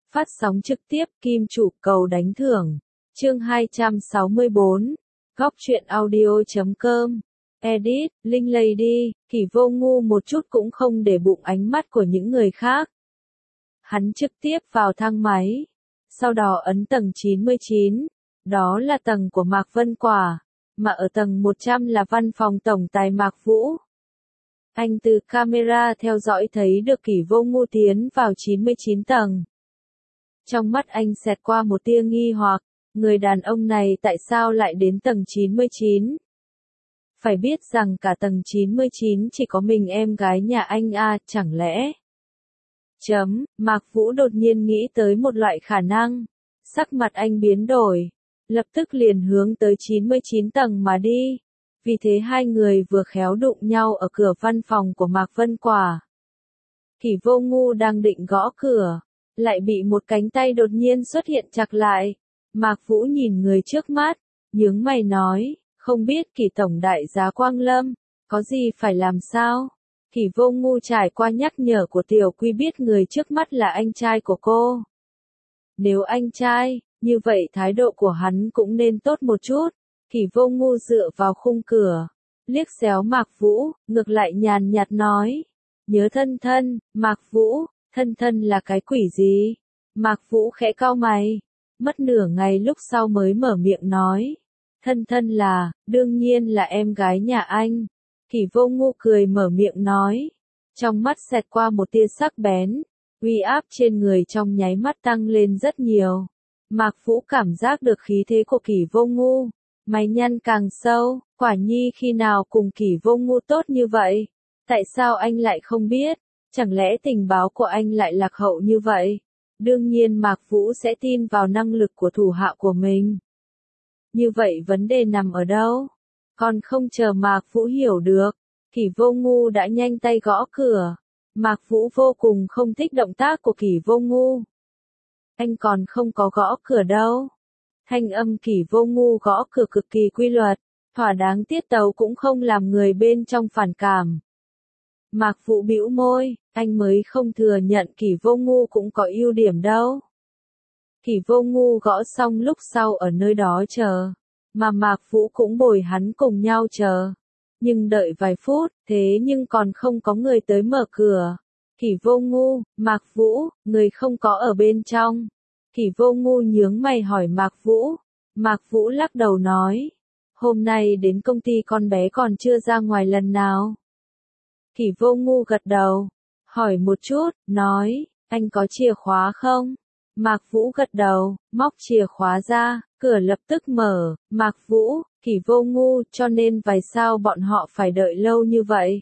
Phát sóng trực tiếp Kim Chủ cầu đánh thưởng. Chương 264. Góc truyện audio.com. Edit, Linh Lady, Kỷ Vô Ngu một chút cũng không để bụng ánh mắt của những người khác. Hắn trực tiếp vào thang máy. Sau đó ấn tầng 99. Đó là tầng của Mạc Vân Quả. Mà ở tầng 100 là văn phòng tổng tài Mạc Vũ. Anh từ camera theo dõi thấy được Kỷ Vô Ngu tiến vào 99 tầng. Trong mắt anh xẹt qua một tia nghi hoặc, người đàn ông này tại sao lại đến tầng 99? Phải biết rằng cả tầng 99 chỉ có mình em gái nhà anh à, chẳng lẽ? Mạc Vũ đột nhiên nghĩ tới một loại khả năng. Sắc mặt anh biến đổi, lập tức liền hướng tới 99 tầng mà đi. Vì thế hai người vừa khéo đụng nhau ở cửa văn phòng của Mạc Vân Quả. Kỷ Vô Ngu đang định gõ cửa, lại bị một cánh tay đột nhiên xuất hiện chặt lại. Mạc Vũ nhìn người trước mắt, nhướng mày nói, không biết Kỷ tổng đại giá Quang Lâm, có gì phải làm sao? Kỷ Vô Ngu trải qua nhắc nhở của Tiểu Quy biết người trước mắt là anh trai của cô. Nếu anh trai, như vậy thái độ của hắn cũng nên tốt một chút. Kỷ Vô Ngu dựa vào khung cửa, liếc xéo Mạc Vũ, ngược lại nhàn nhạt nói, nhớ thân thân, Mạc Vũ, thân thân là cái quỷ gì? Mạc Vũ khẽ cau mày, mất nửa ngày lúc sau mới mở miệng nói, thân thân là, đương nhiên là em gái nhà anh. Kỷ Vô Ngu cười mở miệng nói, trong mắt xẹt qua một tia sắc bén, uy áp trên người trong nháy mắt tăng lên rất nhiều. Mạc Vũ cảm giác được khí thế của Kỷ Vô Ngu, mày nhăn càng sâu, quả nhi khi nào cùng Kỷ Vô Ngu tốt như vậy? Tại sao anh lại không biết? Chẳng lẽ tình báo của anh lại lạc hậu như vậy? Đương nhiên Mạc Vũ sẽ tin vào năng lực của thủ hạ của mình. Như vậy vấn đề nằm ở đâu? Còn không chờ Mạc Vũ hiểu được, Kỷ Vô Ngu đã nhanh tay gõ cửa. Mạc Vũ vô cùng không thích động tác của Kỷ Vô Ngu. Anh còn không có gõ cửa đâu. Thanh âm Kỷ Vô Ngu gõ cửa cực kỳ quy luật, thỏa đáng tiết tấu cũng không làm người bên trong phản cảm. Mạc Vũ bĩu môi, anh mới không thừa nhận Kỷ Vô Ngu cũng có ưu điểm đâu. Kỷ Vô Ngu gõ xong lúc sau ở nơi đó chờ, mà Mạc Vũ cũng bồi hắn cùng nhau chờ. Nhưng đợi vài phút, thế nhưng còn không có người tới mở cửa. Kỷ Vô Ngu, Mạc Vũ, người không có ở bên trong. Kỷ Vô Ngu nhướng mày hỏi Mạc Vũ. Mạc Vũ lắc đầu nói, hôm nay đến công ty con bé còn chưa ra ngoài lần nào. Kỷ Vô Ngu gật đầu, hỏi một chút, nói, anh có chìa khóa không? Mạc Vũ gật đầu, móc chìa khóa ra, cửa lập tức mở. Mạc Vũ, Kỷ Vô Ngu, cho nên vì sao bọn họ phải đợi lâu như vậy?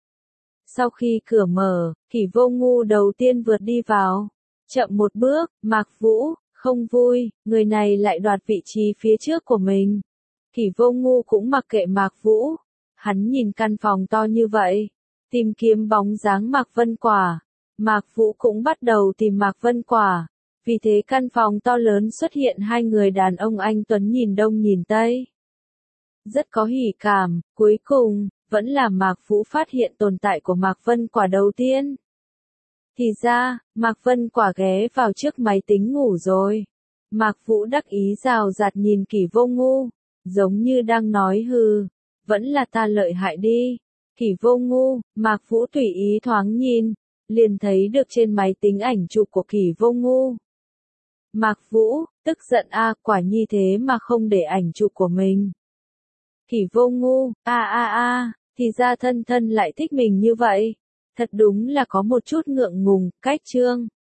Sau khi cửa mở, Kỷ Vô Ngu đầu tiên vượt đi vào. Chậm một bước, Mạc Vũ, không vui, người này lại đoạt vị trí phía trước của mình. Kỷ Vô Ngu cũng mặc kệ Mạc Vũ. Hắn nhìn căn phòng to như vậy, tìm kiếm bóng dáng Mạc Vân Quả. Mạc Vũ cũng bắt đầu tìm Mạc Vân Quả. Vì thế căn phòng to lớn xuất hiện hai người đàn ông anh tuấn nhìn đông nhìn tây. Rất có hỉ cảm, cuối cùng, vẫn là Mạc Vũ phát hiện tồn tại của Mạc Vân Quả đầu tiên. Thì ra, Mạc Vân Quả ghé vào trước máy tính ngủ rồi. Mạc Vũ đắc ý rào rạt nhìn Kỷ Vô Ngu, giống như đang nói hừ, vẫn là ta lợi hại đi. Kỷ Vô Ngu, Mạc Vũ tùy ý thoáng nhìn, liền thấy được trên máy tính ảnh chụp của Kỷ Vô Ngu. Mạc Vũ, tức giận a, quả nhi thế mà không để ảnh chụp của mình. Kỷ Vô Ngu, thì ra thân thân lại thích mình như vậy. Thật đúng là có một chút ngượng ngùng, cách chương.